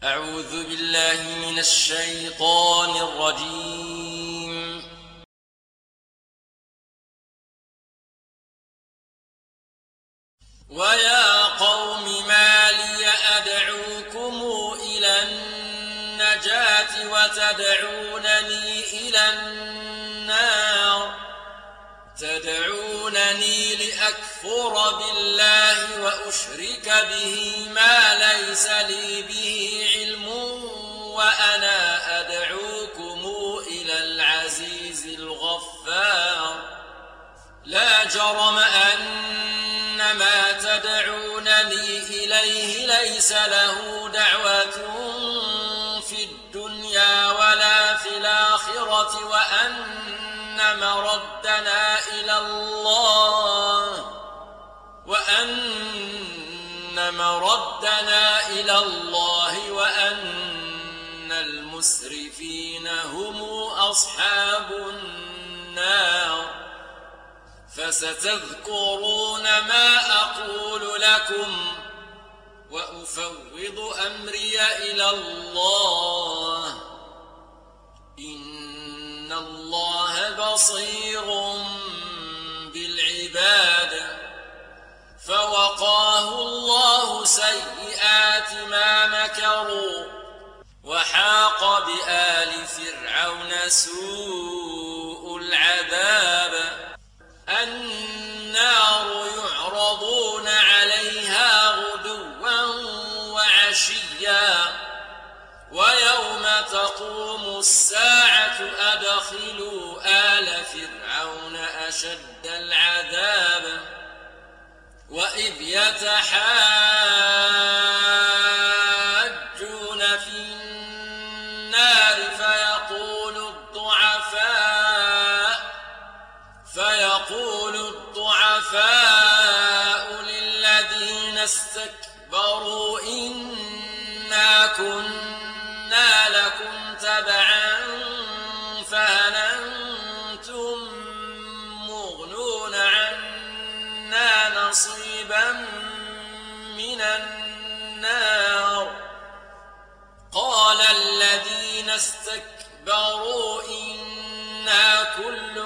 أعوذ بالله من الشيطان الرجيم. ويا قوم ما لي أدعوكم إلى النجاة وتدعونني إلى النار تدعونني لأكفر بالله وأشرك به ما ليس لي به علم وأنا أدعوكم إلى العزيز الغفار. لا جرم أن ما تدعونني إليه ليس له دعوة في الدنيا ولا في الآخرة وأن مردنا إلى الله وأن المسرفين هم أصحاب النار. فستذكرون ما أقول لكم وأفوض أمري إلى الله إن الله بصير بالعباد. فوقاه الله سيئات ما مكروا وحاق بآل فرعون سوء العذاب. النار يعرضون عليها غدوا وعشيا ويوم تقوم الساعة أدخلوا آل فرعون أشد العذاب. وإذ يتحاجون في النار فيقول الضعفاء للذين استكبروا إنا كنا لكم تبعا فهل أنتم مغنون عنا نصيبا من النار. قال الذين استكبروا إنا كل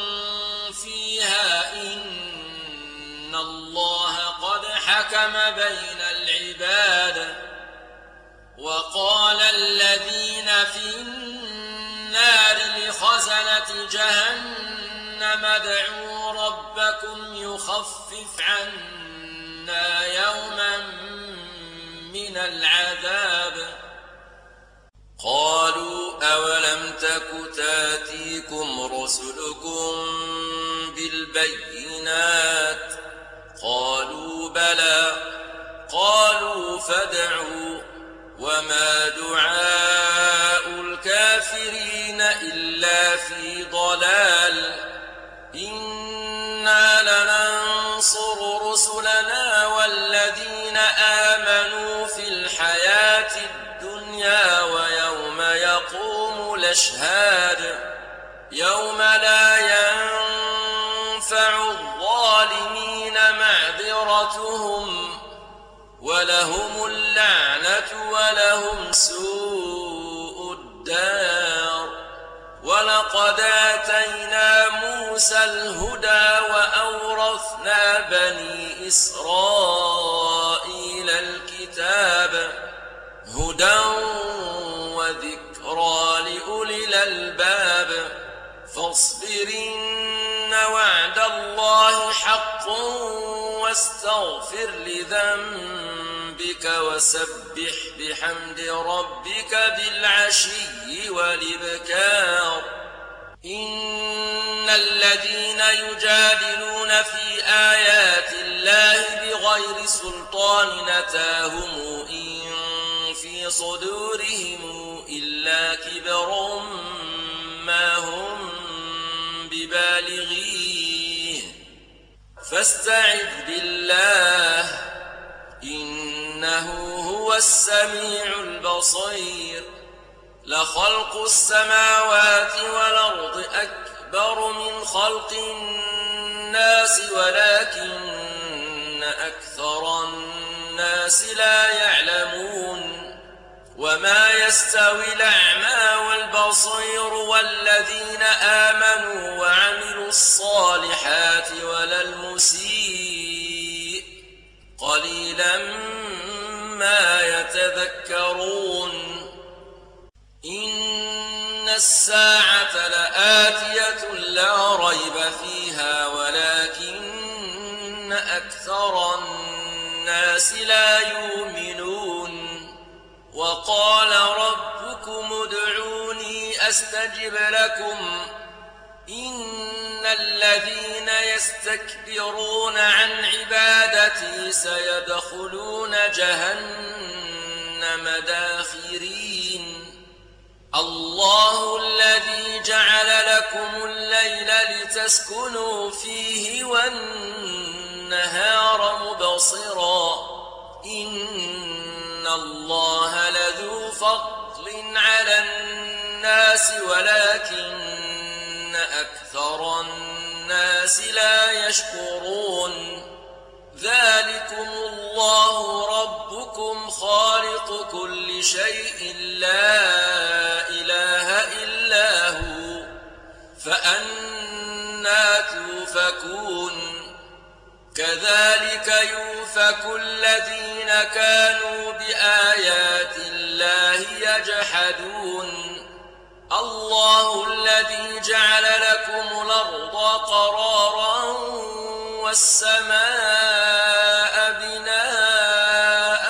فيها إن الله قد حكم بين العباد. وقال الذين في النار لخزنة جهنم ادعوا ربكم يخفف عنا يوما من العذاب. قالوا أولم تك تاتيكم رسلكم بالبينات قالوا بلى قالوا فادعوا وما دعاء الكافرين إلا في ضلال. إنا لننصر رسلنا والذين آمنوا في الحياة الدنيا ويوم يقوم الأشهاد. يوم لا ينفع الظالمين معذرتهم ولهم اللعنة ولهم سوء الدار. ولقد آتينا موسى الهدى وأورثنا بني إسرائيل الكتاب هدى وذكرى لأولي الألباب. فاصبر إن وعد الله حق واستغفر لذنبك وسبح بحمد ربك بالعشي والإبكار. إن الذين يجادلون في آيات الله بغير سلطان أتاهم إن في صدورهم إلا كبر ما هم ببالغيه فاستعذ بالله إنه هو السميع البصير. لخلق السماوات والأرض أكبر من خلق الناس ولكن أكثر الناس لا يعلمون. وما يستوي الأعمى والبصير والذين آمنوا وعملوا الصالحات ولا المسيء قليلا ما يتذكرون إن الساعة لآتية لا ريب فيها ولكن أكثر الناس لا يؤمنون وقال ربكم ادعوني أستجب لكم إن الذين يستكبرون عن عبادتي سيدخلون جهنم داخرين الله الذي جعل لكم الليل لتسكنوا فيه والنهار مبصرا إن الله لذو فضل على الناس ولكن أكثر الناس لا يشكرون ذلكم الله ربكم خالق كل شيء لا إله إلا هو فأنى توفكون كذلك يؤفك الذين كانوا بآيات الله يجحدون الله الذي جعل لكم الأرض قرارا والسماء بناء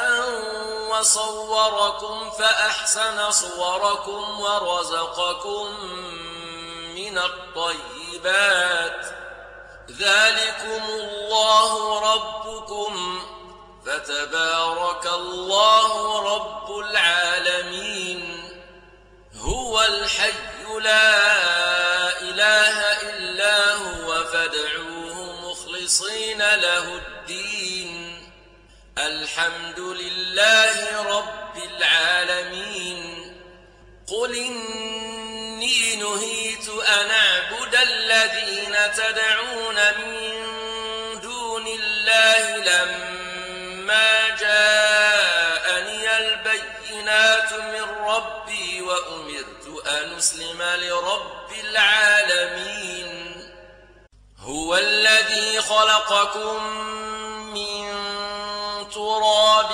وصوركم فأحسن صوركم ورزقكم من الطيبات ذلكم الله ربكم فتبارك الله رب العالمين هو الحي لا إله إلا هو فادعوه مخلصين له الدين الحمد لله رب العالمين قل إني نهيت أن أعبد الذين تدعون من دون الله لما جاءني البينات من ربي وأمرت أن أسلم لرب العالمين هو الذي خلقكم من تراب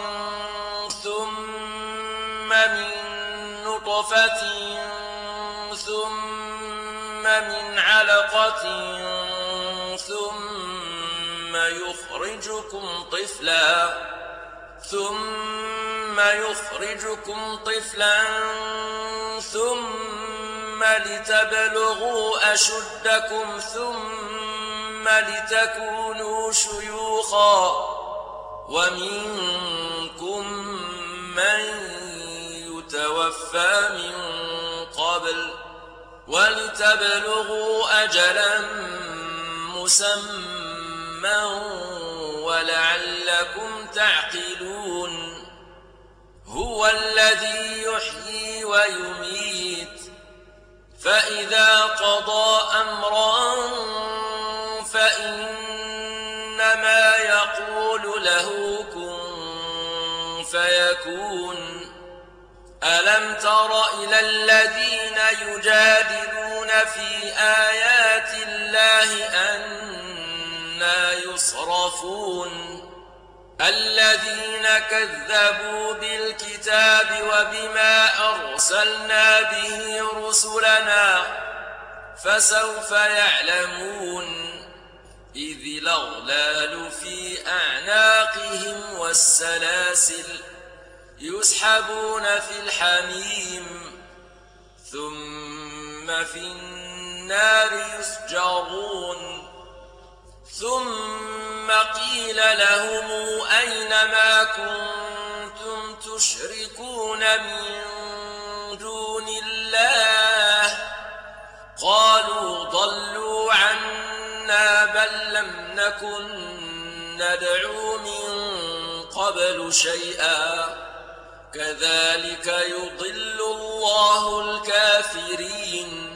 ثم من نطفة ثم من علقة ثم يخرجكم طفلا ثم لتبلغوا أشدكم ثم لتكونوا شيوخا ومنكم من يتوفى من قبل ولتبلغوا أجلا مسمى ولعلكم تعقلون هو الذي يحيي ويميت فإذا قضى أمرا فإنما يقول له كن فيكون ألم تر إلى الذين يجادلون في آيات الله أنى يصرفون الذين كذبوا بالكتاب وبما أرسلنا به رسلنا فسوف يعلمون إذ الأغلال في أعناقهم والسلاسل يسحبون في الحميم ثم في النار يسجرون ثم قيل لهم أين ما كنتم تشركون من دون الله قالوا ضلوا عنا بل لم نكن ندعو من قبل شيئا كذلك يضل الله الكافرين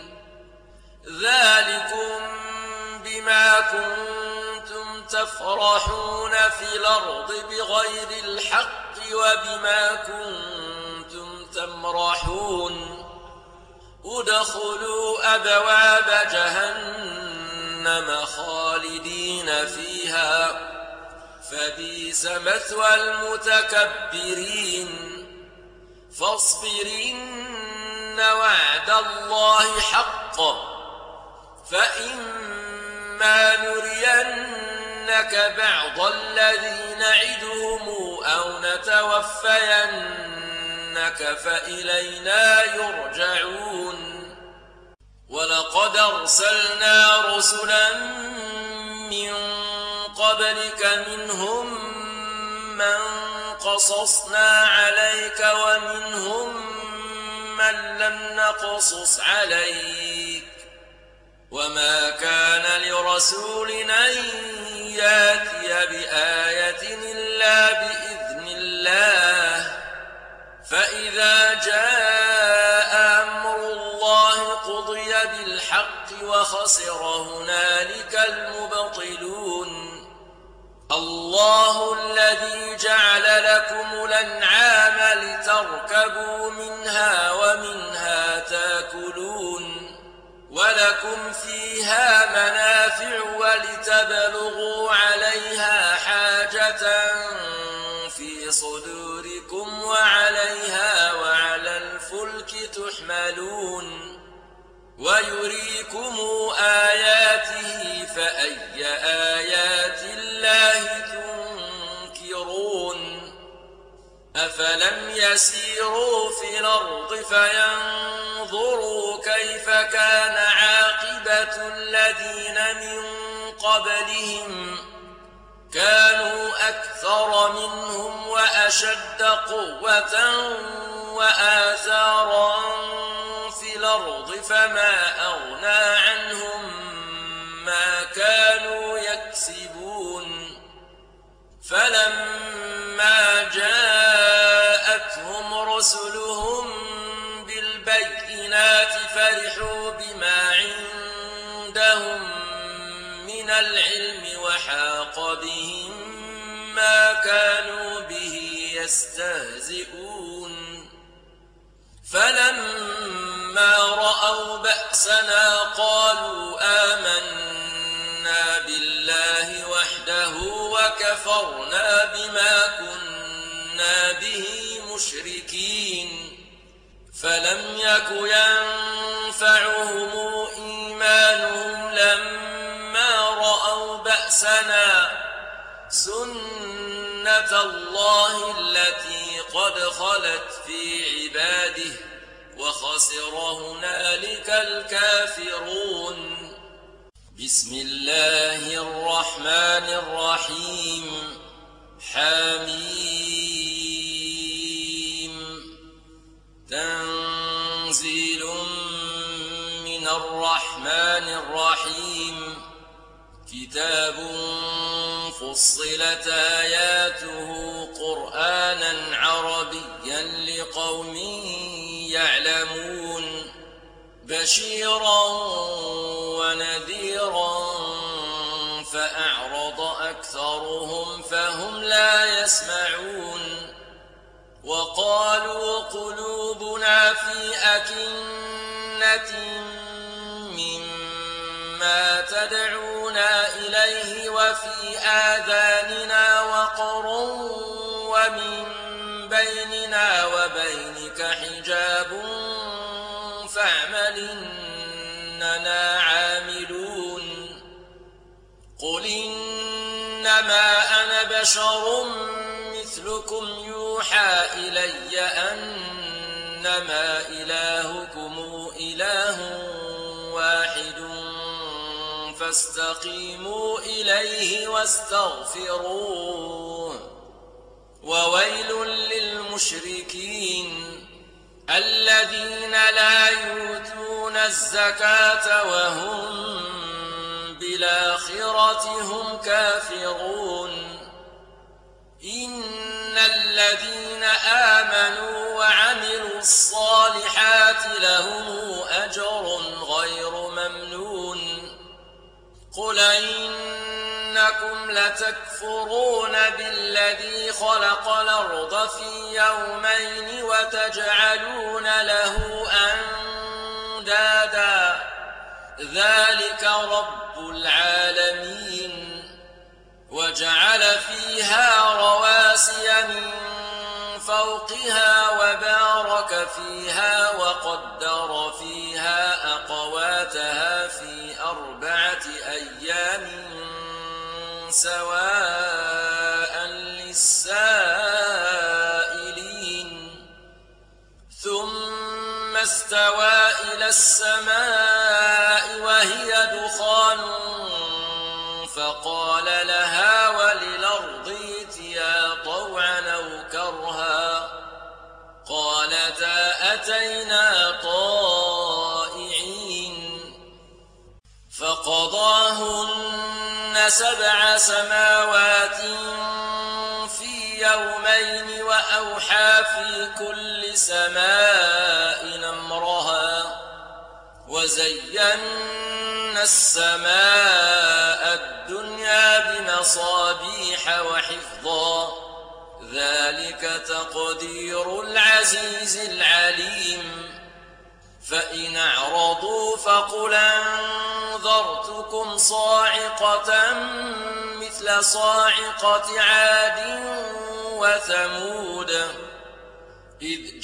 ذلكم بما كنتم تفرحون في الأرض بغير الحق وبما كنتم تمرحون ادخلوا أبواب جهنم خالدين فيها فبئس مثوى المتكبرين فاصبر إن وعد الله حق فإما نرينك بعض الذي نعدهم أو نتوفينك فإلينا يرجعون ولقد أرسلنا رسلا من قبلك منهم من قصصنا عليك ومنهم من لم نقصص عليك وما كان لرسول أن يأتي بآية إلا بإذن الله فإذا جاء أمر الله قضي بالحق وخسر هنالك المبطلون الله الذي جعل لكم الأنعام لتركبوا منها ومنها تأكلون ولكم فيها منافع ولتبلغوا عليها حاجة في صدوركم وعليها وعلى الفلك تحملون ويريكم آياته فأي آيات الله تنكرون أفلم يسيروا في الأرض فينظروا كيف كان عاقبة الذين من قبلهم كانوا أكثر منهم وأشد قوة وآثارا في الأرض فما أغنى عنهم ما كانوا يكسبون فلما جاءتهم رسلهم بالبينات فرحوا بما عندهم من العلم وحاق بهم ما كانوا به يستهزئون فلما رأوا بأسنا قالوا آمنا بالله وحده وكفرنا بما كنا به مشركين فلم يك ينفعهم إيمانهم لما رأوا بأسنا سنة الله التي قد خلت في عباده وخسر هنالك الكافرون بسم الله الرحمن الرحيم حميم تنزيل من الرحمن الرحيم كتاب فصلت آياته قرآنا عربيا لقوم يعلمون بشيرا ونذيرا فأعرض أكثرهم فهم لا يسمعون وقالوا قلوبنا في أكنة مما تدعونا إليه وفي آذاننا وقر ومن بيننا وبينك حجاب فاعمل إننا عاملون قل إنما أنا بشر مثلكم يوحى إلي أنما إلهكم إله واحد فاستقيموا إليه واستغفروه وويل للمشركين الذين لا يؤتون الزكاة وهم بالآخرة هم كافرون إن الذين آمنوا وعملوا الصالحات لهم أجر غير ممنون قل إن إنكم لتكفرون بالذي خلق الأرض في يومين وتجعلون له أندادا ذلك رب العالمين وجعل فيها رواسي من فوقها وبارك فيها وقدر فيها أقواتها في 4 أيام سواء للسائلين ثم استوى إلى السماء وهي دخان فقال لها وللأرض ائتيا طوعا أو كرها قالتا أتينا طائعين فقضاهن 7 سماوات في يومين وأوحى في كل سماء أمرها وزينا السماء الدنيا بمصابيح وحفظا ذلك تقدير العزيز العليم فإن أعرضوا فقل أنذرتكم صاعقة مثل صاعقة عاد وثمود إذ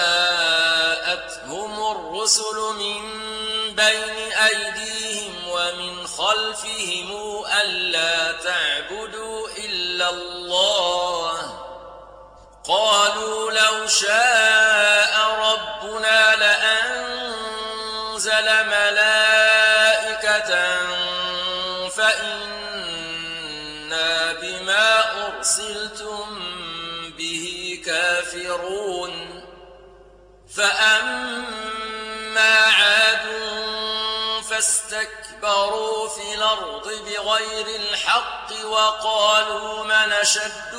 جاءتهم الرسل من بين أيديهم ومن خلفهم ألا تعبدوا إلا الله قالوا لو شاء ربنا لأنزل ملائكة فإنا بما أرسلتم به كافرون فأما عاد فاستكبروا في الأرض بغير الحق وقالوا من أشد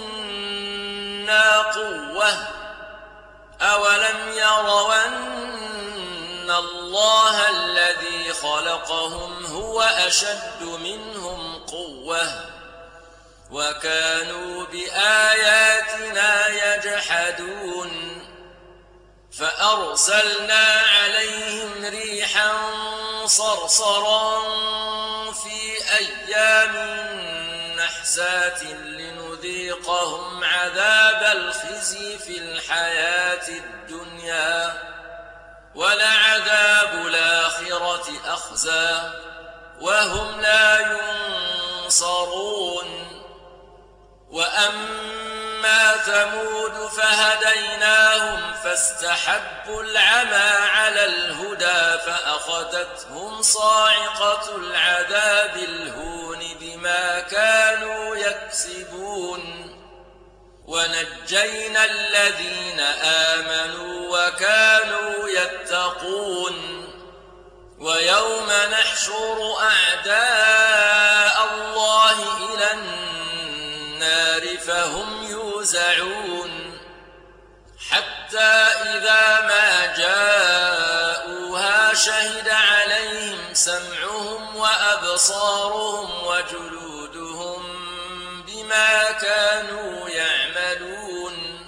منا قوة أولم يروا أن الله الذي خلقهم هو أشد منهم قوة وكانوا بآياتنا يجحدون فأرسلنا عليهم ريحا صرصرا في أيام نحسات لنذيقهم عذاب الخزي في الحياة الدنيا ولعذاب الآخرة أخزى وهم لا ينصرون وأما ثمود فهديناهم فاستحبوا العمى على الهدى فأخذتهم صاعقة العذاب الهون بما كانوا يكسبون ونجينا الذين آمنوا وكانوا يتقون ويوم نحشر أعداء الله إلى النار فهم يوزعون حتى إذا ما جاءوها شهد عليهم سمعهم وأبصارهم وجلودهم بما كانوا يعملون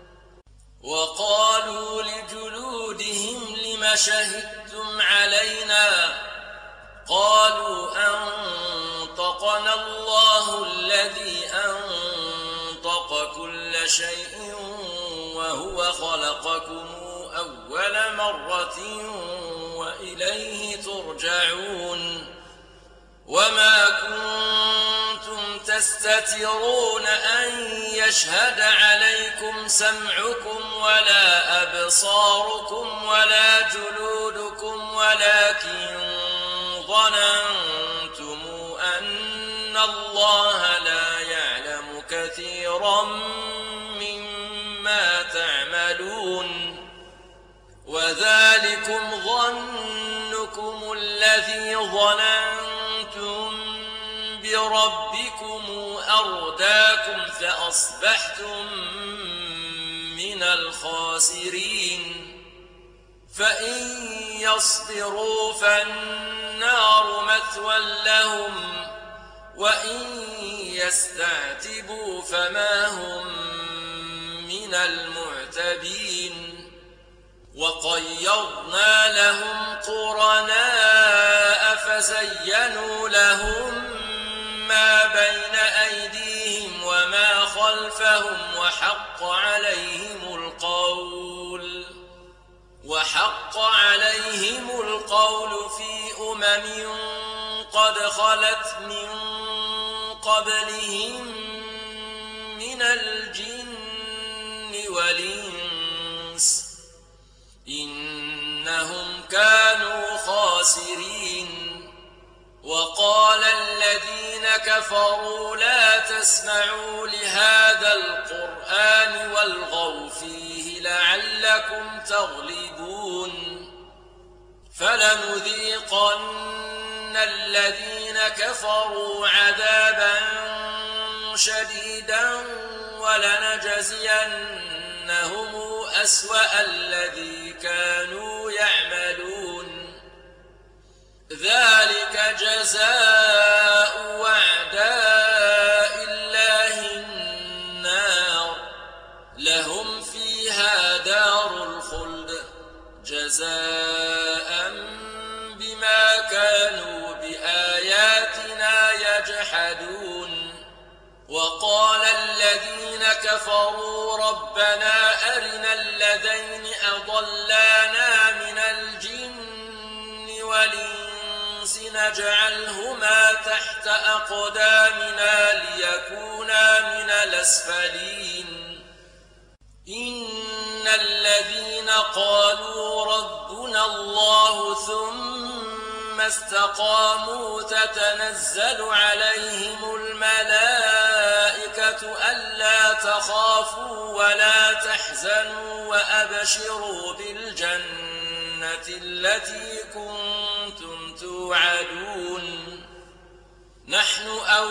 وقالوا لجلودهم لم شهدتم علينا قالوا أنطقنا الله الذي أنطق كل شيء وهو خلقكم أول مرة وإليه ترجعون وما كنتم تستترون أن يشهد عليكم سمعكم ولا أبصاركم ولا جلودكم ولكن ظننتم أن الله لا يعلم كثيرا مما تعملون وذلكم ظنكم الذي ظننتم بربكم أرداكم فأصبحتم من الخاسرين فإن يصبروا فالنار مثوى لهم وإن يستعتبوا فما هم من المعتبين وقيضنا لهم قرناء فزينوا لهم ما بين أيديهم وما خلفهم وحق عليهم القول في قد خلت من قبلهم من الجن والإنس إنهم كانوا خاسرين وقال الذين كفروا لا تسمعوا لهذا القرآن والغوا فيه لعلكم تغلبون فلنذيقن الذين كفروا عذابا شديدا ولنجزينهم أسوأ الذي كانوا يعملون ذلك جزاء أعداء الله النار لهم فيها دار الخلد جزاء بما كانوا بآياتنا يجحدون وقال الذين كفروا ربنا أرنا الذين أضلانا من الجن والإنس نجعلهما تحت أقدامنا ليكونا من الأسفلين إن الذين قالوا ربنا الله ثم استقاموا تتنزل عليهم الملائكة ألا تخافوا ولا تحزنوا وأبشروا بالجنة التي كنتم توعدون نحن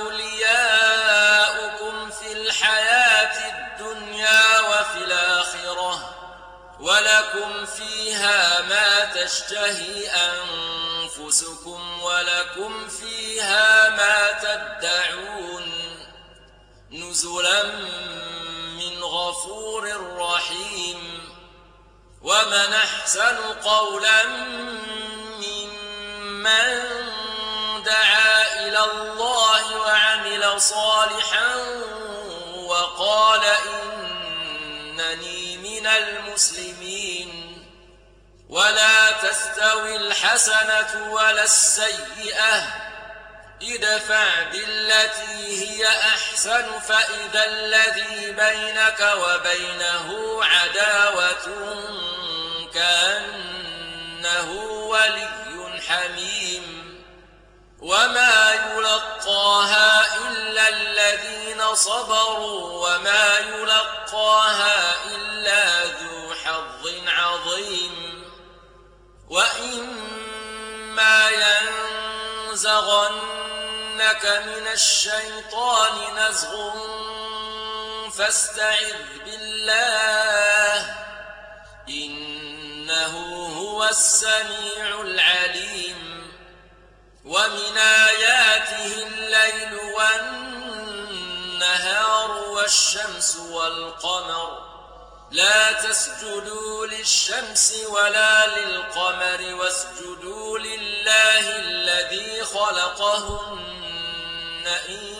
أولياؤكم في الحياة الدنيا وفي الآخرة ولكم فيها ما تشتهي أنفسكم ولكم فيها ما تدعون نزلا من غفور رحيم ومن أحسن قولا ممن دعا إلى الله وعمل صالحا وقال إنني من المسلمين ولا تستوي الحسنة ولا السيئة ادفع بالتي هي أحسن فإذا الذي بينك وبينه عداوة كأنه ولي حميم وما يلقاها إلا الذين صبروا وما يلقاها إلا ذو حظ عظيم وإما ينزغنك من الشيطان نزغ فاستعذ بالله إنه هو السميع العليم ومن آياته الليل والنهار والشمس والقمر لا تسجدوا للشمس ولا للقمر واسجدوا لله الذي خلقهن إن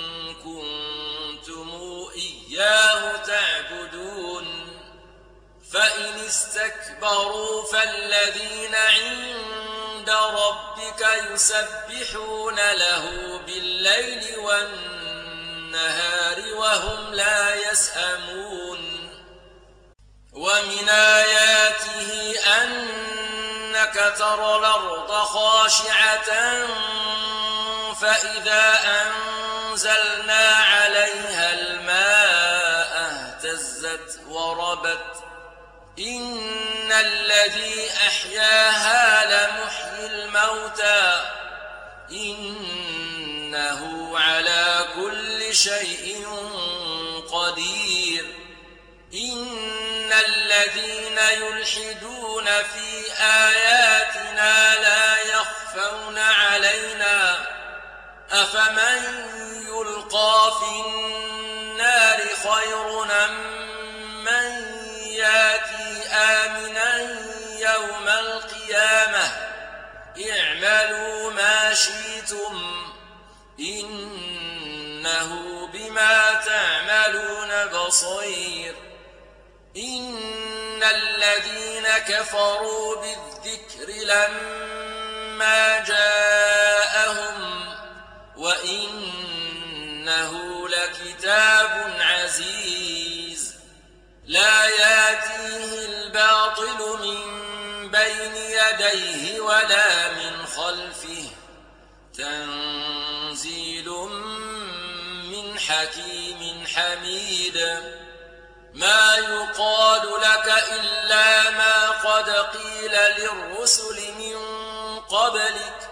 كنتم إياه تعبدون فإن استكبروا فالذين عند ربك يسبحون له بالليل والنهار وهم لا يسأمون ومن آياته أنك ترى الأرض خاشعة فإذا أنزلنا عليها الماء اهتزت وربت إن الذي أحياها لمحيي الموتى إنه على كل شيء قدير إن الذين يلحدون في آياتنا لا يخفون علينا أفمن يلقى في النار خير أم من ياتي آمنا يوم القيامة اعملوا ما شئتم إنه بما تعملون بصير إن الذين كفروا بالذكر لما جاءهم وإنه لكتاب عزيز لا ياتيه الباطل من بين يديه ولا من خلفه تنزيل من حكيم حميد ما يقال لك إلا ما قد قيل للرسل من قبلك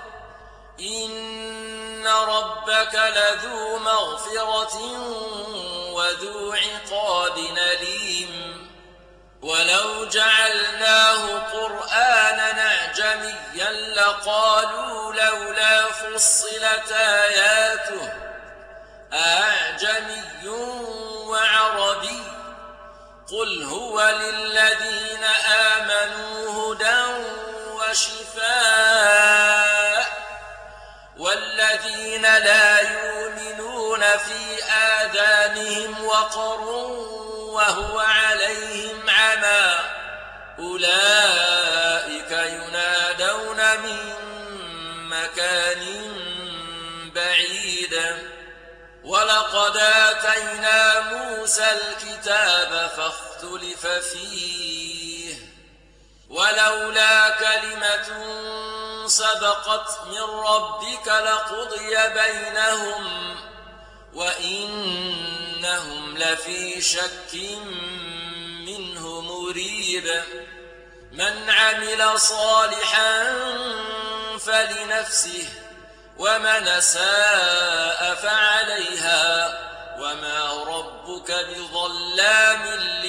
إن ربك لذو مغفرة وذو عقاب أليم ولو جعلناه قرآنا أعجميا لقالوا لولا فصلت آياته أعجمي وعربي قل هو للذين آمنوا هدى وشفاء والذين لا يؤمنون في آذانهم وقر وهو عليهم عمى أولئك ينادون من مكان بعيد ولقد آتينا موسى الكتاب فاختلف فيه ولولا كلمة سبقت من ربك لقضي بينهم وإنهم لفي شك منه مريب من عمل صالحا فلنفسه ومن أساء فعليها وما ربك بظلام